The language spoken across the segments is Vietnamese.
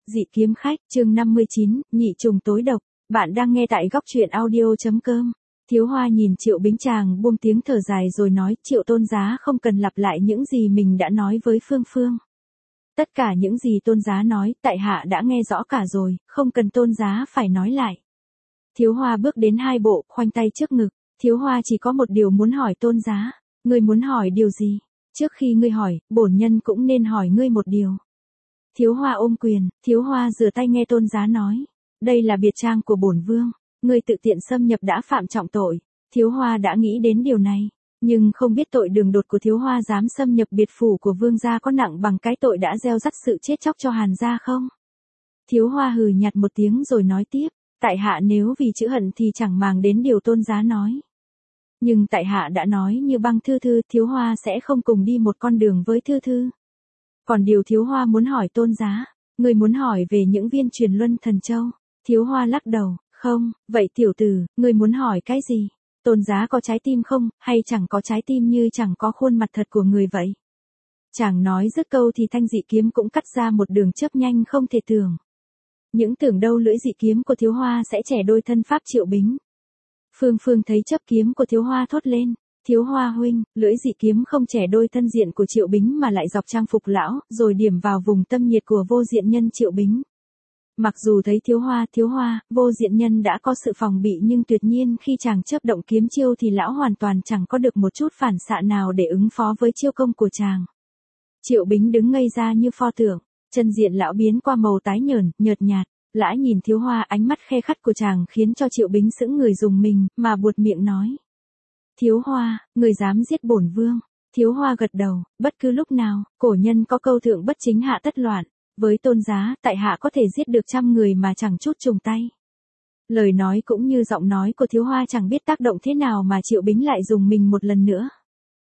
Dị kiếm khách, chương 59, nhị trùng tối độc. Bạn đang nghe tại góc truyện audio.com. Thiếu Hoa nhìn Triệu Bính chàng buông tiếng thở dài rồi nói, Triệu tôn giá không cần lặp lại những gì mình đã nói với Phương Phương. Tất cả những gì tôn giá nói, tại hạ đã nghe rõ cả rồi, không cần tôn giá phải nói lại. Thiếu Hoa bước đến hai bộ, khoanh tay trước ngực. Thiếu Hoa chỉ có một điều muốn hỏi tôn giá. Ngươi muốn hỏi điều gì? Trước khi ngươi hỏi, bổn nhân cũng nên hỏi ngươi một điều. Thiếu Hoa ôm quyền, Thiếu Hoa rửa tay nghe tôn giá nói. Đây là biệt trang của bổn vương, ngươi tự tiện xâm nhập đã phạm trọng tội. Thiếu Hoa đã nghĩ đến điều này, nhưng không biết tội đường đột của Thiếu Hoa dám xâm nhập biệt phủ của vương gia có nặng bằng cái tội đã gieo rắc sự chết chóc cho Hàn gia không? Thiếu Hoa hừ nhạt một tiếng rồi nói tiếp, tại hạ nếu vì chữ hận thì chẳng màng đến điều tôn giá nói. Nhưng tại hạ đã nói như băng Thư Thư, Thiếu Hoa sẽ không cùng đi một con đường với Thư Thư. Còn điều Thiếu Hoa muốn hỏi tôn giá, người muốn hỏi về những viên truyền luân thần châu. Thiếu Hoa lắc đầu, không, vậy tiểu tử, người muốn hỏi cái gì? Tôn giá có trái tim không, hay chẳng có trái tim như chẳng có khuôn mặt thật của người vậy? Chàng nói dứt câu thì thanh dị kiếm cũng cắt ra một đường chớp nhanh không thể tưởng. Những tưởng đâu lưỡi dị kiếm của Thiếu Hoa sẽ trẻ đôi thân pháp Triệu Bính. Phương Phương thấy chớp kiếm của Thiếu Hoa thốt lên, Thiếu Hoa huynh, lưỡi dị kiếm không trẻ đôi thân diện của Triệu Bính mà lại dọc trang phục lão, rồi điểm vào vùng tâm nhiệt của vô diện nhân Triệu Bính. Mặc dù thấy Thiếu Hoa, vô diện nhân đã có sự phòng bị nhưng tuyệt nhiên khi chàng chớp động kiếm chiêu thì lão hoàn toàn chẳng có được một chút phản xạ nào để ứng phó với chiêu công của chàng. Triệu Bính đứng ngây ra như pho tượng, chân diện lão biến qua màu tái nhợt nhạt. Lã nhìn Thiếu Hoa, ánh mắt khe khắt của chàng khiến cho Triệu Bính sững người dùng mình, mà buột miệng nói. Thiếu Hoa, người dám giết bổn vương. Thiếu Hoa gật đầu, bất cứ lúc nào, cổ nhân có câu thượng bất chính hạ tất loạn. Với tôn giá, tại hạ có thể giết được 100 người mà chẳng chút trùng tay. Lời nói cũng như giọng nói của Thiếu Hoa chẳng biết tác động thế nào mà Triệu Bính lại dùng mình một lần nữa.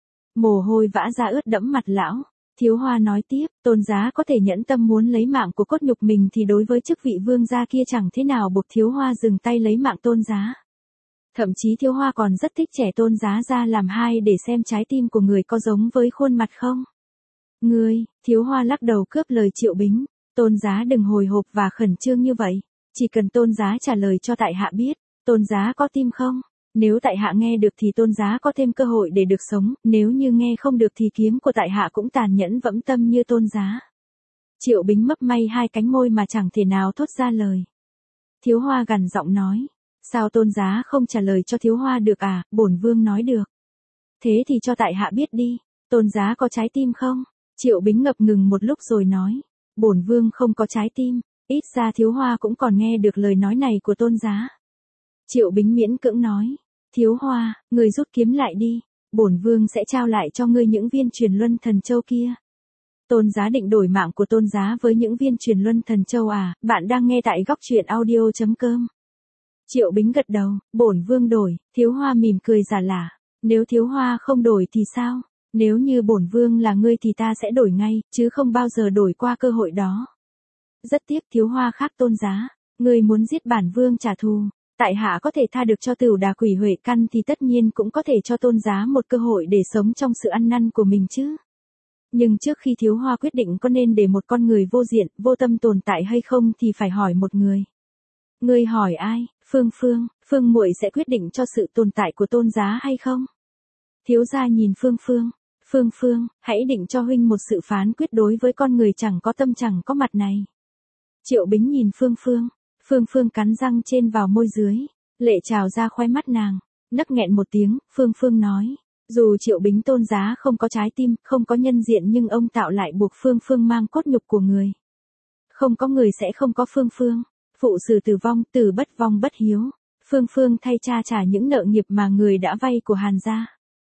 Mồ hôi vã ra ướt đẫm mặt lão. Thiếu Hoa nói tiếp, tôn giá có thể nhẫn tâm muốn lấy mạng của cốt nhục mình thì đối với chức vị vương gia kia chẳng thế nào buộc Thiếu Hoa dừng tay lấy mạng tôn giá. Thậm chí Thiếu Hoa còn rất thích trẻ tôn giá ra làm hai để xem trái tim của người có giống với khuôn mặt không. Ngươi, Thiếu Hoa lắc đầu cướp lời Triệu Bính, tôn giá đừng hồi hộp và khẩn trương như vậy, chỉ cần tôn giá trả lời cho tại hạ biết, tôn giá có tim không? Nếu tại hạ nghe được thì tôn giá có thêm cơ hội để được sống, nếu như nghe không được thì kiếm của tại hạ cũng tàn nhẫn vẫm tâm như tôn giá. Triệu Bính mấp may hai cánh môi mà chẳng thể nào thốt ra lời. Thiếu Hoa gằn giọng nói, sao tôn giá không trả lời cho Thiếu Hoa được à, bổn vương nói được. Thế thì cho tại hạ biết đi, tôn giá có trái tim không? Triệu Bính ngập ngừng một lúc rồi nói, bổn vương không có trái tim, ít ra Thiếu Hoa cũng còn nghe được lời nói này của tôn giá. Triệu Bính miễn cưỡng nói, Thiếu Hoa, người rút kiếm lại đi, bổn vương sẽ trao lại cho ngươi những viên truyền luân thần châu kia. Tôn giá định đổi mạng của tôn giá với những viên truyền luân thần châu à? Bạn đang nghe tại góc truyện audio.com. Triệu Bính gật đầu, bổn vương đổi. Thiếu Hoa mỉm cười giả lả, nếu Thiếu Hoa không đổi thì sao? Nếu như bổn vương là ngươi thì ta sẽ đổi ngay, chứ không bao giờ đổi qua cơ hội đó. Rất tiếc Thiếu Hoa khác tôn giá, ngươi muốn giết bản vương trả thù. Tại hạ có thể tha được cho Tửu Đà Quỷ Huệ Căn thì tất nhiên cũng có thể cho tôn giá một cơ hội để sống trong sự ăn năn của mình chứ. Nhưng trước khi Thiếu Hoa quyết định có nên để một con người vô diện, vô tâm tồn tại hay không thì phải hỏi một người. Ngươi hỏi ai? Phương muội sẽ quyết định cho sự tồn tại của tôn giá hay không? Thiếu gia nhìn Phương, hãy định cho huynh một sự phán quyết đối với con người chẳng có tâm chẳng có mặt này. Triệu Bính nhìn Phương cắn răng trên vào môi dưới, lệ trào ra khóe mắt nàng, nấc nghẹn một tiếng, Phương nói, dù Triệu Bính tôn giá không có trái tim, không có nhân diện nhưng ông tạo lại buộc Phương mang cốt nhục của người. Không có người sẽ không có Phương, phụ sử tử vong, tử bất vong bất hiếu, Phương thay cha trả những nợ nghiệp mà người đã vay của Hàn gia.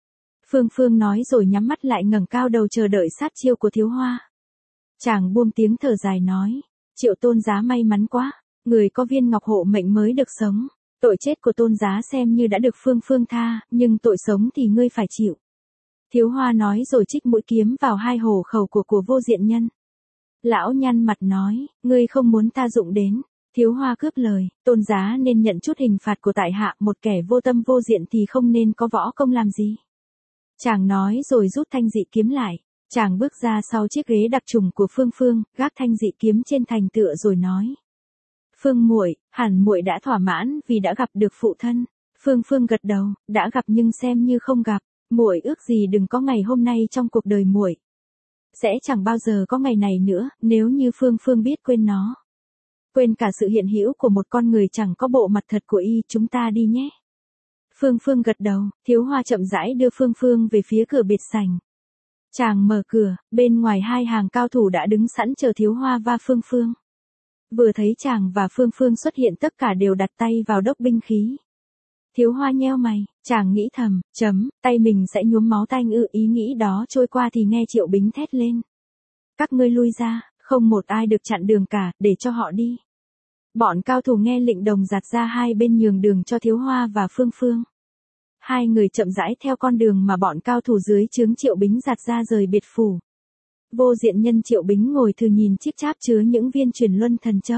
Phương nói rồi nhắm mắt lại ngẩng cao đầu chờ đợi sát chiêu của Thiếu Hoa. Chàng buông tiếng thở dài nói, Triệu tôn giá may mắn quá. Người có viên ngọc hộ mệnh mới được sống. Tội chết của tôn giá xem như đã được Phương tha, nhưng tội sống thì ngươi phải chịu. Thiếu Hoa nói rồi trích mũi kiếm vào hai hổ khẩu của vô diện nhân. Lão nhăn mặt nói, ngươi không muốn ta dụng đến. Thiếu Hoa cướp lời, tôn giá nên nhận chút hình phạt của tại hạ, một kẻ vô tâm vô diện thì không nên có võ công làm gì. Chàng nói rồi rút thanh dị kiếm lại. Chàng bước ra sau chiếc ghế đặc trùng của Phương Phương, gác thanh dị kiếm trên thành tựa rồi nói. Phương muội, hẳn muội đã thỏa mãn vì đã gặp được phụ thân. Phương Phương gật đầu, đã gặp nhưng xem như không gặp, muội ước gì đừng có ngày hôm nay trong cuộc đời muội. Sẽ chẳng bao giờ có ngày này nữa, nếu như Phương Phương biết quên nó. Quên cả sự hiện hữu của một con người chẳng có bộ mặt thật của y, chúng ta đi nhé. Phương Phương gật đầu, Thiếu Hoa chậm rãi đưa Phương Phương về phía cửa biệt sảnh. Chàng mở cửa, bên ngoài hai hàng cao thủ đã đứng sẵn chờ Thiếu Hoa và Phương Phương. Vừa thấy chàng và Phương Phương xuất hiện tất cả đều đặt tay vào đốc binh khí. Thiếu Hoa nheo mày, chàng nghĩ thầm, tay mình sẽ nhuốm máu tanh ư, ý nghĩ đó trôi qua thì nghe Triệu Bính thét lên. Các ngươi lui ra, không một ai được chặn đường cả, để cho họ đi. Bọn cao thủ nghe lệnh đồng giạt ra hai bên nhường đường cho Thiếu Hoa và Phương Phương. Hai người chậm rãi theo con đường mà bọn cao thủ dưới trướng Triệu Bính giạt ra rời biệt phủ. Vô diện nhân Triệu Bính ngồi thư nhìn chiếc cháp chứa những viên truyền luân thần châu.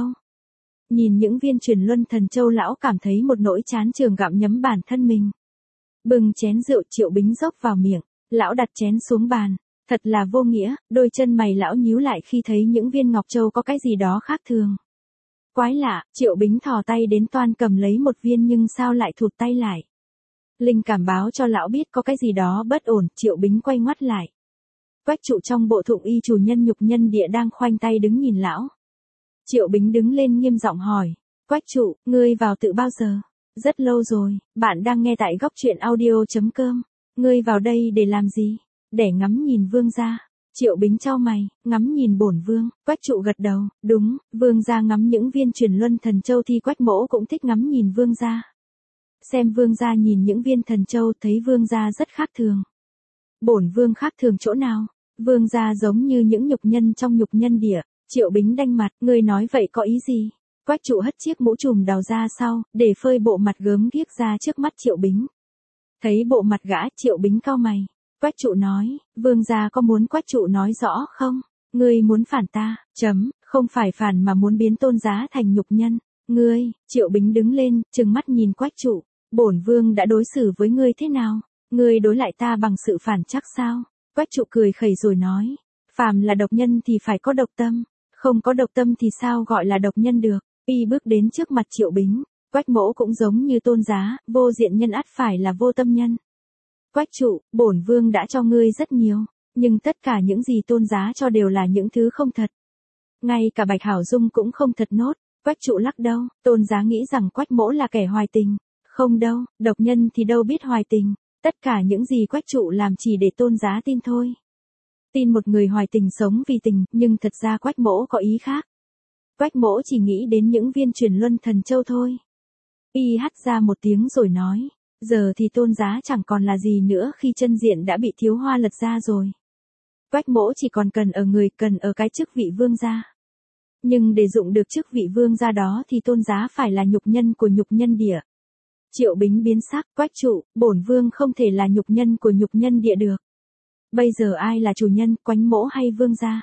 Nhìn những viên truyền luân thần châu lão cảm thấy một nỗi chán chường gặm nhấm bản thân mình. Bừng chén rượu Triệu Bính dốc vào miệng, lão đặt chén xuống bàn. Thật là vô nghĩa, đôi chân mày lão nhíu lại khi thấy những viên ngọc châu có cái gì đó khác thường. Quái lạ, Triệu Bính thò tay đến toan cầm lấy một viên nhưng sao lại thụt tay lại. Linh cảm báo cho lão biết có cái gì đó bất ổn, Triệu Bính quay ngoắt lại. Quách Trụ trong bộ thụng y chủ nhân Nhục Nhân Địa đang khoanh tay đứng nhìn lão. Triệu Bính đứng lên nghiêm giọng hỏi, Quách Trụ, ngươi vào tự bao giờ? Rất lâu rồi, bạn đang nghe tại góc truyện audio.com. Ngươi vào đây để làm gì? Để ngắm nhìn vương gia. Triệu Bính chau mày, ngắm nhìn bổn vương. Quách Trụ gật đầu, đúng, vương gia ngắm những viên truyền luân thần châu thì Quách Mỗ cũng thích ngắm nhìn vương gia. Xem vương gia nhìn những viên thần châu thấy vương gia rất khác thường. Bổn vương khác thường chỗ nào? Vương gia giống như những nhục nhân trong Nhục Nhân Địa. Triệu Bính đanh mặt, ngươi nói vậy có ý gì? Quách Trụ hất chiếc mũ trùm đào ra sau, để phơi bộ mặt gớm ghiếc ra trước mắt Triệu Bính. Thấy bộ mặt gã, Triệu Bính cau mày. Quách Trụ nói, vương gia có muốn Quách Trụ nói rõ không? Ngươi muốn phản ta, không phải phản mà muốn biến tôn giá thành nhục nhân. Ngươi, Triệu Bính đứng lên, trừng mắt nhìn Quách Trụ. Bổn vương đã đối xử với ngươi thế nào? Ngươi đối lại ta bằng sự phản chắc sao? Quách Trụ cười khẩy rồi nói, phàm là độc nhân thì phải có độc tâm, không có độc tâm thì sao gọi là độc nhân được. Y bước đến trước mặt Triệu Bính, Quách Mỗ cũng giống như tôn giá, vô diện nhân ắt phải là vô tâm nhân. Quách Trụ, bổn vương đã cho ngươi rất nhiều, nhưng tất cả những gì tôn giá cho đều là những thứ không thật. Ngay cả Bạch Hảo Dung cũng không thật nốt. Quách Trụ lắc đầu, tôn giá nghĩ rằng Quách Mỗ là kẻ hoài tình. Không đâu, độc nhân thì đâu biết hoài tình. Tất cả những gì Quách Trụ làm chỉ để tôn giá tin thôi. Tin một người hoài tình sống vì tình, nhưng thật ra Quách Mỗ có ý khác. Quách Mỗ chỉ nghĩ đến những viên truyền luân thần châu thôi. Y hắt ra một tiếng rồi nói, giờ thì tôn giá chẳng còn là gì nữa khi chân diện đã bị Thiếu Hoa lật ra rồi. Quách Mỗ chỉ còn cần ở người, cần ở cái chức vị vương gia. Nhưng để dụng được chức vị vương gia đó thì tôn giá phải là nhục nhân của Nhục Nhân Địa. Triệu Bính biến sắc, Quách Trụ, bổn vương không thể là nhục nhân của Nhục Nhân Địa được. Bây giờ ai là chủ nhân, Quách Mỗ hay vương gia?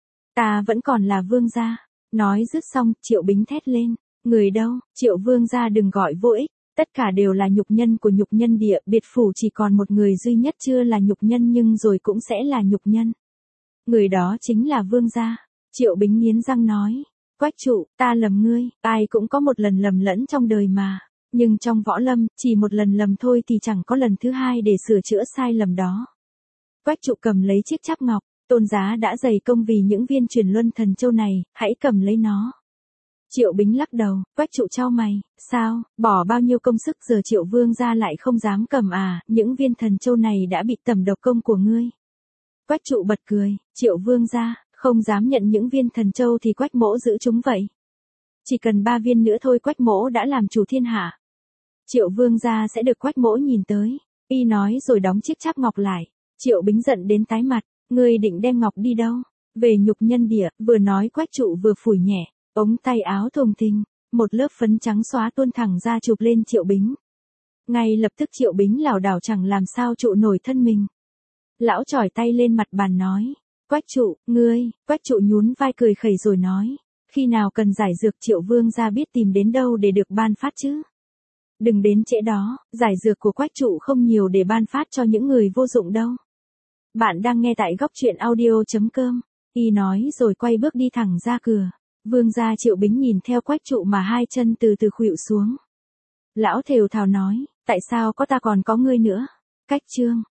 Ta vẫn còn là vương gia. Nói dứt xong, Triệu Bính thét lên, người đâu, Triệu vương gia đừng gọi vô ích, tất cả đều là nhục nhân của Nhục Nhân Địa, biệt phủ chỉ còn một người duy nhất chưa là nhục nhân nhưng rồi cũng sẽ là nhục nhân. Người đó chính là vương gia. Triệu Bính nghiến răng nói, Quách Trụ, ta lầm ngươi, ai cũng có một lần lầm lẫn trong đời mà. Nhưng trong võ lâm, chỉ một lần lầm thôi thì chẳng có lần thứ hai để sửa chữa sai lầm đó. Quách Trụ cầm lấy chiếc cháp ngọc, tôn giá đã dày công vì những viên truyền luân thần châu này, hãy cầm lấy nó. Triệu Bính lắc đầu, Quách Trụ chau mày, sao, bỏ bao nhiêu công sức giờ Triệu vương gia lại không dám cầm à, những viên thần châu này đã bị tẩm độc công của ngươi. Quách Trụ bật cười, Triệu vương gia, không dám nhận những viên thần châu thì Quách Mỗ giữ chúng vậy. Chỉ cần 3 viên nữa thôi Quách Mỗ đã làm chủ thiên hạ. Triệu vương gia sẽ được Quách Mỗ nhìn tới. Y nói rồi đóng chiếc cháp ngọc lại. Triệu Bính giận đến tái mặt, ngươi định đem ngọc đi đâu? Về Nhục Nhân Địa, vừa nói Quách Trụ vừa phủi nhẹ, ống tay áo thùng thình, một lớp phấn trắng xóa tuôn thẳng ra chụp lên Triệu Bính. Ngay lập tức Triệu Bính lảo đảo chẳng làm sao trụ nổi thân mình. Lão chỏi tay lên mặt bàn nói, Quách Trụ, ngươi, Quách Trụ nhún vai cười khẩy rồi nói, khi nào cần giải dược Triệu vương gia biết tìm đến đâu để được ban phát chứ. Đừng đến trễ đó, giải dược của Quách Trụ không nhiều để ban phát cho những người vô dụng đâu. Bạn đang nghe tại góc truyện audio.com. Y nói rồi quay bước đi thẳng ra cửa. Vương gia Triệu Bính nhìn theo Quách Trụ mà hai chân từ từ khuỵu xuống. Lão thều thào nói, tại sao có ta còn có ngươi nữa? Cách chương